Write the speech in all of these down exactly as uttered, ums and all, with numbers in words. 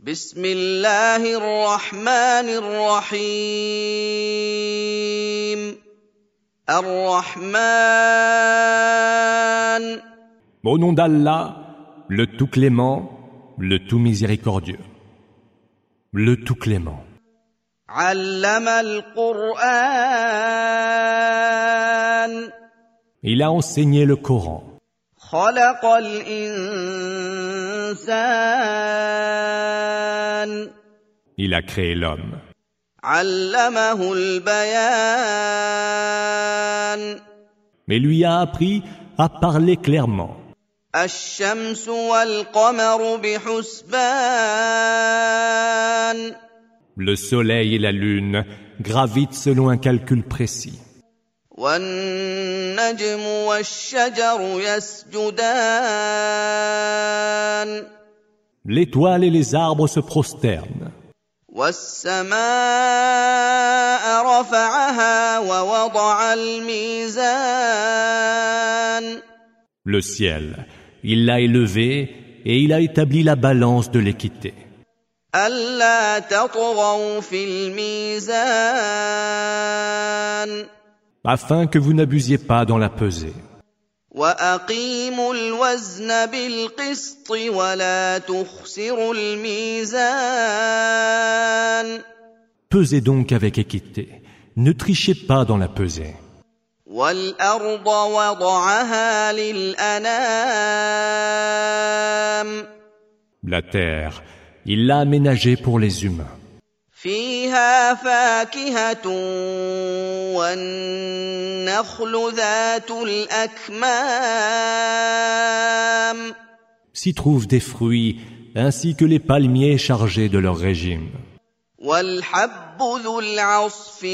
بسم الله الرحمن الرحيم الرحمن. Au nom d'Allah, le tout clément, le tout miséricordieux, le tout clément. علم القرآن. Il a enseigné le Coran. خلق الإنسان. Il a créé l'homme. علمه البيان. Mais lui a appris à parler clairement. الشمس والقمر بحسبان. Le soleil et la lune gravitent selon un calcul précis. والنجم والشجر يسجدان. L'étoile et les arbres se prosternent. والسماء رفعها ووضع الميزان. Le ciel, il l'a élevé et il a établi la balance de l'équité. ألا تطغوا في الميزان. Afin que vous n'abusiez pas dans la pesée. وأقيموا الوزن بالقسط ولا تخسروا الميزان. Pesez donc avec équité. Ne trichez pas dans la pesée. والأرض وضعها للأنام. La terre, il l'a aménagée pour les humains. فيها فاكهة والنخل ذات الأكمام. S'y trouvent des fruits, ainsi que les palmiers chargés de leur régime. والحب ذو العصف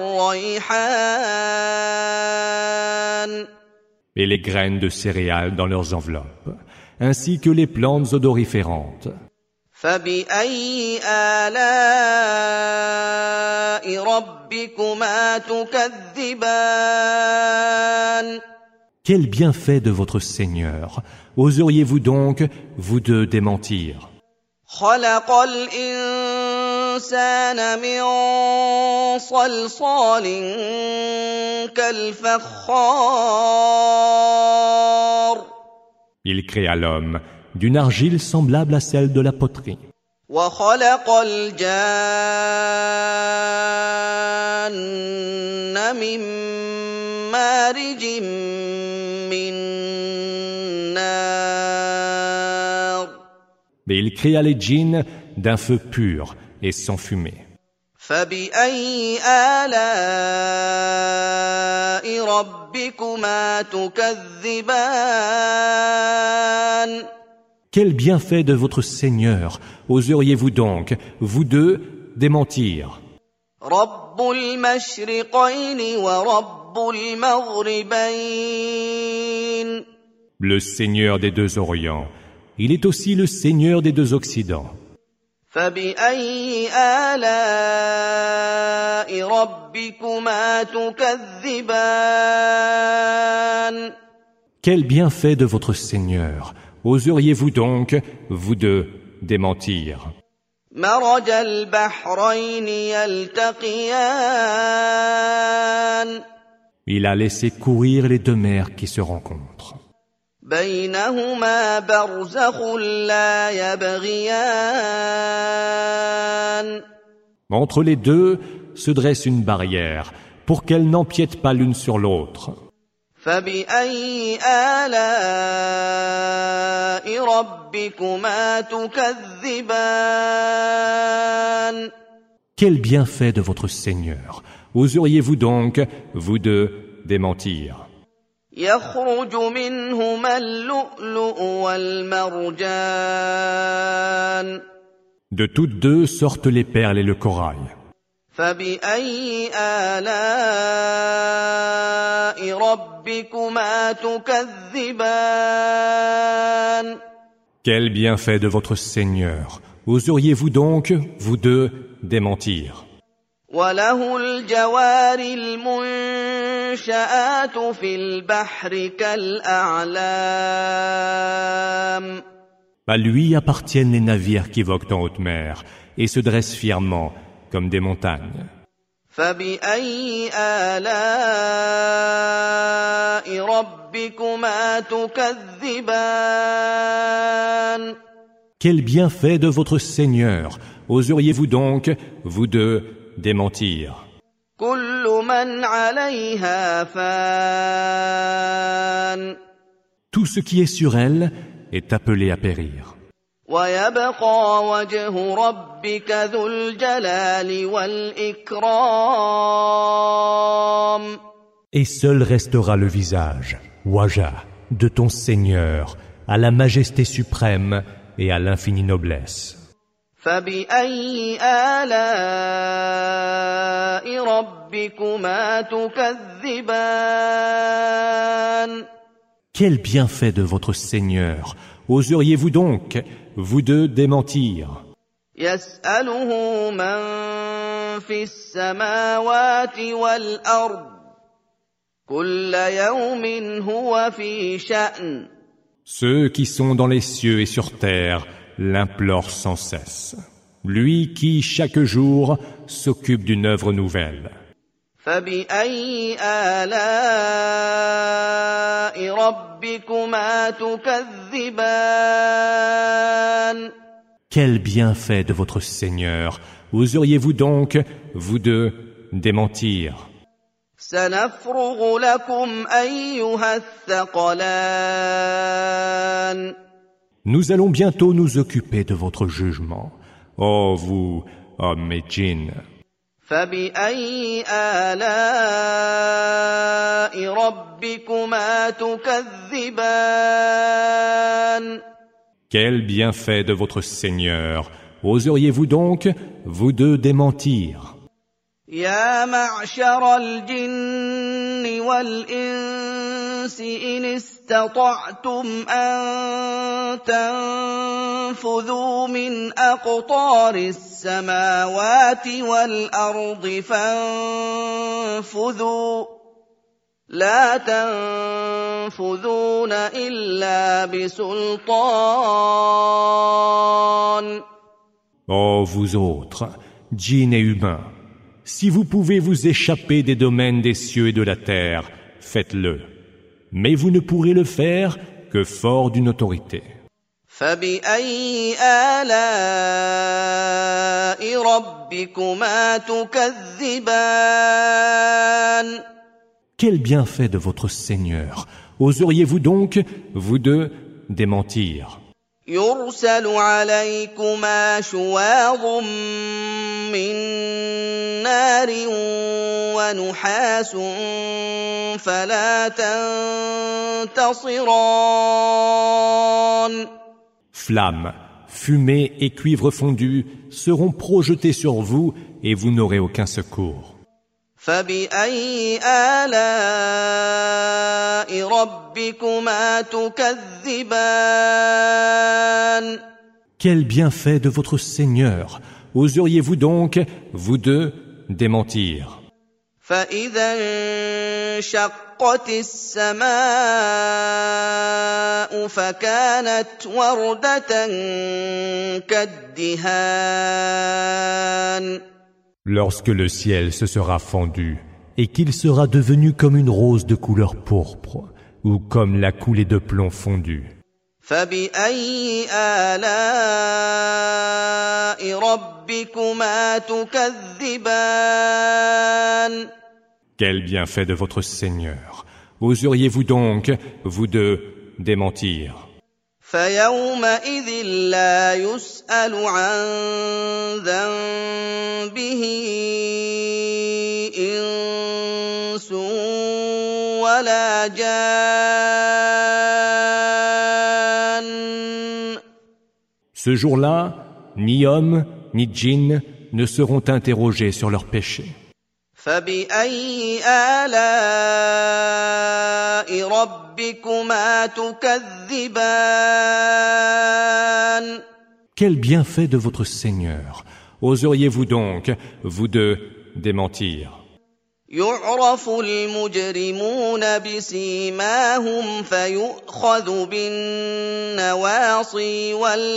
والريحان. Et les graines de céréales dans leurs enveloppes, ainsi que les plantes odoriférantes. فبأي آلاء ربكما تكذبان. Quel bienfait de votre Seigneur oseriez-vous donc, vous deux, démentir? خلق الإنسان من صلصال كالفخار. Il créa l'homme d'une argile semblable à celle de la poterie. وخلق الجان من مارج من نار. Mais il créa les djinns d'un feu pur et sans fumée. فبأي آلاء ربكما تكذبان. Quel bienfait de votre Seigneur oseriez-vous donc, vous deux, démentir? رب المشرقين ورب المغربين. Le Seigneur des deux Orients, il est aussi le Seigneur des deux Occidents. فبأي آلاء ربكما تكذبان. Quel bienfait de votre Seigneur oseriez-vous donc, vous deux, démentir? مرج البحرين يلتقيان. Il a laissé courir les deux mers qui se rencontrent. بينهما برزخ لا يبغيان. Entre les deux se dresse une barrière pour qu'elles n'empiètent pas l'une sur l'autre. فبأي آلاء ربكما تكذبان. Quel bienfait de votre Seigneur oseriez-vous donc, vous deux, démentir? يخرج منهما اللؤلؤ والمرجان. De toutes deux sortent les perles et le corail. فبأي آلاء ربكما تكذبان. Quel bienfait de votre Seigneur oseriez-vous donc, vous deux, démentir? وله الجوار المنشآت في البحر كالأعلام. À lui appartiennent les navires qui voguent en haute mer et se dressent fièrement comme des montagnes. فبأي آلاء ربكما تكذبان Quel bienfait de votre Seigneur oseriez-vous donc, vous deux, démentir? كل من عليها فان Tout ce qui est sur elle est appelé à périr. ويبقى وجه ربك ذو الجلال والإكرام Et seul restera le visage, Waja, de ton Seigneur, à la majesté suprême et à l'infinie noblesse. فبأي آلاء ربكما تكذبان Quel bienfait de votre Seigneur oseriez-vous donc, vous deux, démentir? يسأله من في السماوات والأرض كل يوم هو في شأن Ceux qui sont dans les cieux et sur terre l'implorent sans cesse. Lui qui, chaque jour, s'occupe d'une œuvre nouvelle. فبأي آلاء ربكما تكذبان Quel bienfait de votre Seigneur oseriez-vous donc, vous deux, démentir? سنفرغ لكم أيها الثقلان Nous allons bientôt nous occuper de votre jugement, ô vous, hommes et djinns. فبأي آلاء ربكما تكذبان Quel bienfait de votre Seigneur oseriez-vous donc, vous deux, démentir? يا معشر الجن والإنس إن استطعتم أن تنفذوا من أقطار السماوات والأرض فانفذوا لا تنفذون إلا بسلطان Ô vous autres, djinns et humains, si vous pouvez vous échapper des domaines des cieux et de la terre, faites-le. Mais vous ne pourrez le faire que fort d'une autorité. فبأي آلاء ربكما تكذبان Quel bienfait de votre Seigneur oseriez-vous donc, vous deux, démentir? يرسل عليكما شواظ من نار ونحاس فلا تنتصران Flammes, fumée et cuivre fondu seront projetés sur vous et vous n'aurez aucun secours. فبأي آلاء ربكما تكذبان Quel bienfait de votre Seigneur oseriez-vous donc, vous deux, démentir? فإذا انشقت السماء فكانت وردة كالدهان Lorsque le ciel se sera fendu et qu'il sera devenu comme une rose de couleur pourpre ou comme la coulée de plomb fondu. فبأي آلاء ربكما تكذبان Quel bienfait de votre Seigneur oseriez-vous donc, vous deux, démentir? فيومئذ لا يسأل عن ذنبه إنس ولا جان Ce jour-là, ni hommes ni djinns ne seront interrogés sur leurs péchés. فبأي آلاء ربكما تكذبان Quel bienfait de votre Seigneur oseriez-vous donc, vous deux, démentir? يعرف المجرمون بسيماهم فيؤخذ بالنواصي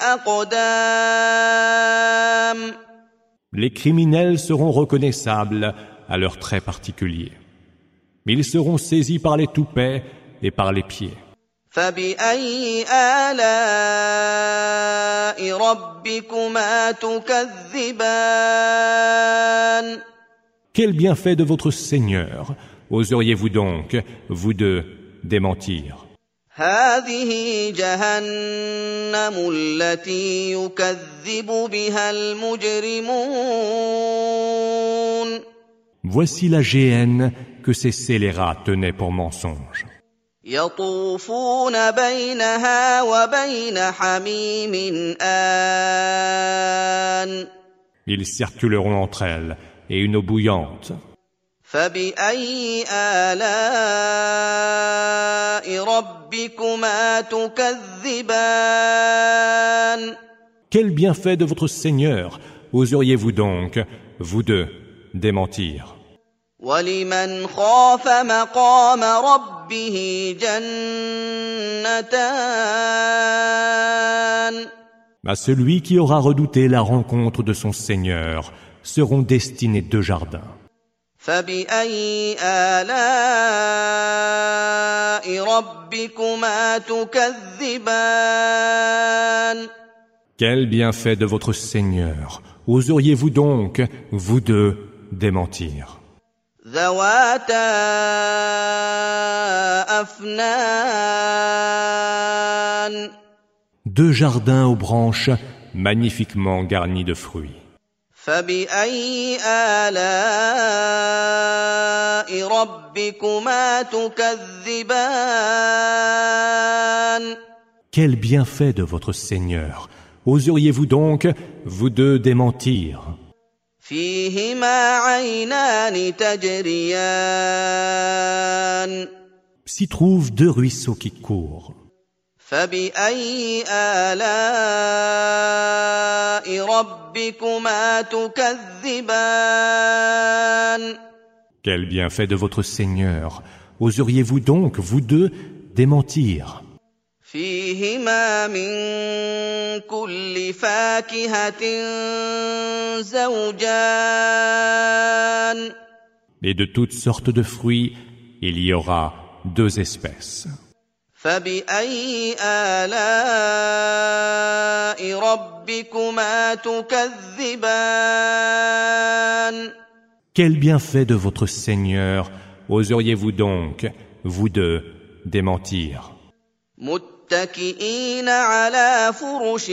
والأقدام. Les criminels seront reconnaissables à leurs traits particuliers. Ils seront saisis par les toupets et par les pieds. فبأي آلاء ربكما تكذبان. Quel bienfait de votre Seigneur oseriez-vous donc, vous deux, démentir? هذه جهنم التي يكذب بها المجرمون. Voici la géhenne que ces scélérats tenaient pour mensonge. يطوفون بينها وبين حميم آن. Ils circuleront entre elles et une eau bouillante. فبأي آلاء ربكما تكذبان. Quel bienfait de votre Seigneur oseriez-vous donc, vous deux, démentir? ولمن خاف مقام ربه جنتان. À celui qui aura redouté la rencontre de son Seigneur seront destinés deux jardins. فبأي آلاء ربكما تكذبان. Quel bienfait de votre Seigneur oseriez-vous donc, vous deux, démentir? ذواتا أفنان. Deux jardins aux branches magnifiquement garnis de fruits. فبأي آلاء ربكما تكذبان. Quel bienfait de votre Seigneur oseriez-vous donc, vous deux, démentir? فيهما عينان تجريان. S'y trouvent deux ruisseaux qui courent. فبأي آلاء ربكما تكذبان. Quel bienfait de votre Seigneur oseriez-vous donc, vous deux, démentir? فيهما من كل فاكهة زوجان. Et de toutes sortes de fruits, il y aura deux espèces. فبأي آلاء ربكما تكذبان. Quel bienfait de votre Seigneur oseriez-vous donc, vous deux, démentir? متكئين على فرش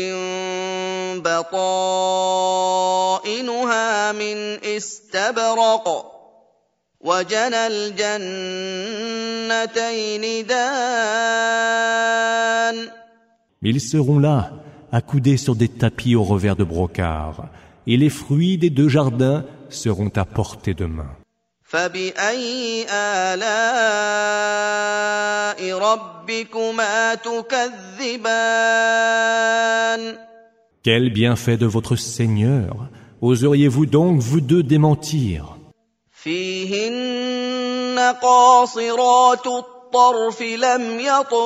بطائنها من استبرق وجنى الجنتين دان. Ils seront là, accoudés sur des tapis au revers de brocart, et les fruits des deux jardins seront à portée de main. فبأي آلاء ربكما تكذبان. Quel bienfait de votre Seigneur oseriez-vous donc, vous deux, démentir? فيهن قاصرات الطرف لم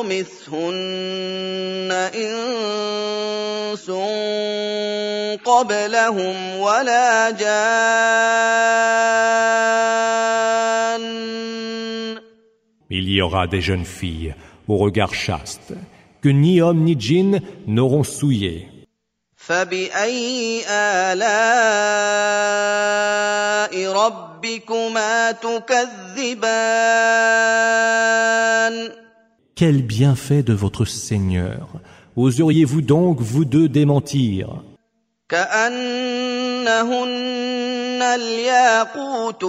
يطمثهن إنس قبلهم ولا جان. Il y aura des jeunes filles au regard chaste que ni homme ni djinn n'auront souillé. فبأي آلاء ربكما تكذبان. Quel bienfait de votre Seigneur oseriez-vous donc, vous deux, démentir? كأنهن الياقوت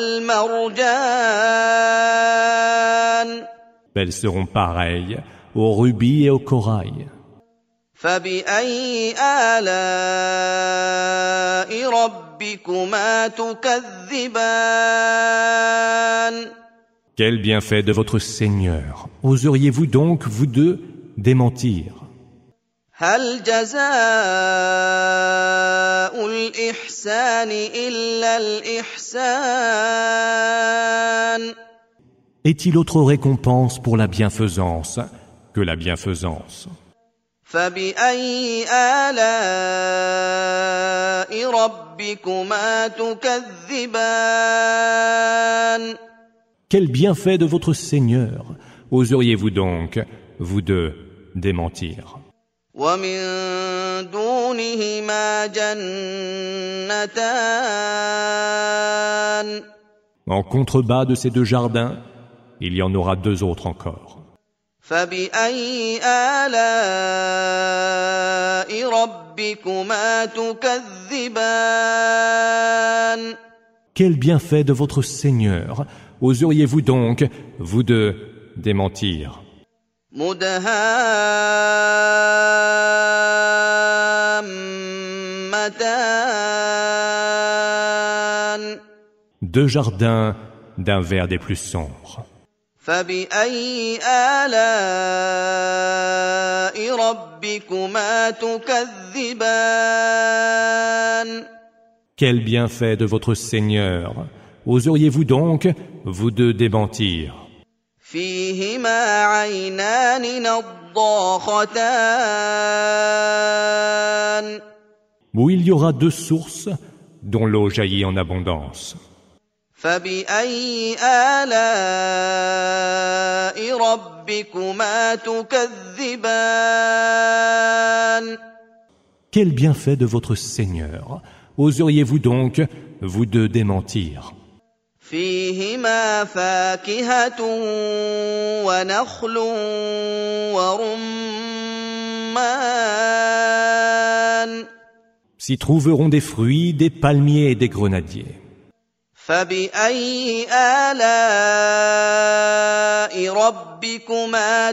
والمرجان. Elles seront pareilles aux rubis et au corail. فبأي آلاء ربكما تكذبان. Quel bienfait de votre Seigneur oseriez-vous donc, vous deux, démentir? هل جزاء الإحسان إلا الإحسان. Est-il autre récompense pour la bienfaisance que la bienfaisance? فبأي آلاء ربكما تكذبان. Quel bienfait de votre Seigneur oseriez-vous donc, vous deux, démentir? ومن دونهما جنتان. En contrebas de ces deux jardins, il y en aura deux autres encore. فبأي آلاء ربكما تكذبان. Quel bienfait de votre Seigneur oseriez-vous donc, vous deux, démentir? مدهامتان. Deux jardins d'un vert des plus sombres. فبأي آلاء ربكما تكذبان. Quel bienfait de votre Seigneur oseriez-vous donc, vous deux, démentir? فيهما عينان نضاختان. Où il y aura deux sources dont l'eau jaillit en abondance. فبأي آلاء ربكما تكذبان. Quel bienfait de votre Seigneur oseriez-vous donc, vous deux, démentir? فيهما فاكهة ونخل ورمان. S'y trouveront des fruits, des palmiers et des grenadiers. فبأي آلاء ربكما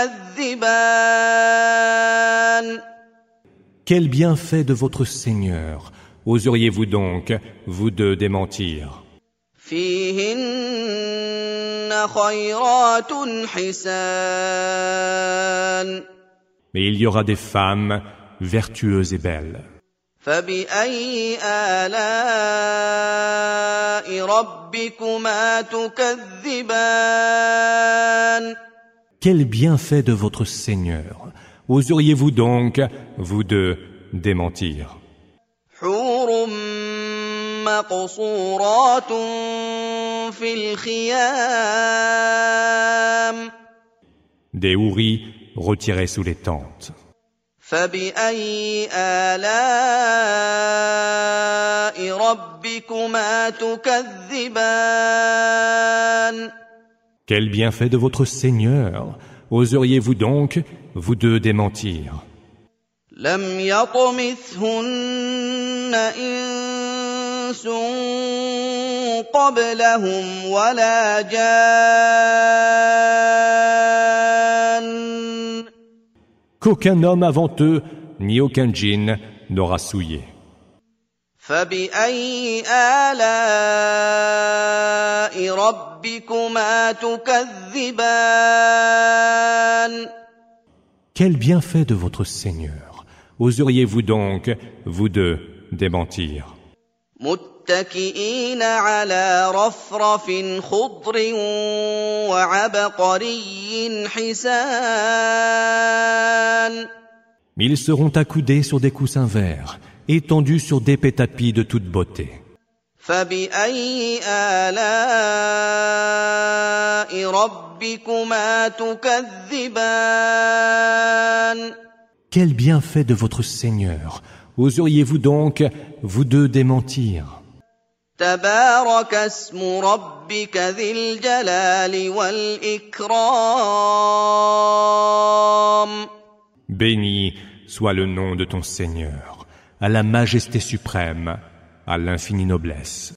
تكذبان. Quel bienfait de votre Seigneur oseriez-vous donc, vous deux, démentir? فيهن خيرات حسان. Mais il y aura des femmes vertueuses et belles. فبأي آلاء ربكما تكذبان. Quel bienfait de votre Seigneur oseriez-vous donc, vous deux, démentir? حور مقصورات في الخيام. Des houris retirés sous les tentes. فبأي آلاء ربكما تكذبان. Quel bienfait de votre Seigneur oseriez-vous donc, vous deux, démentir? لم يطمثهن إنس قبلهم ولا جان. Qu'aucun homme avant eux, ni aucun djinn, n'aura souillé. فبأي آلاء ربكما تكذبان. Quel bienfait de votre Seigneur oseriez-vous donc, vous deux, démentir? متكئين على رفرف خضر وعبقري حسان. Ils seront accoudés sur des coussins verts, étendus sur d'épais tapis de toute beauté. فبأي آلاء ربكما تكذبان. Quel bienfait de votre Seigneur oseriez-vous donc, vous deux, démentir? تبارك اسم ربك ذي الجلال والإكرام. Béni soit le nom de ton Seigneur, à la majesté suprême, à l'infinie noblesse.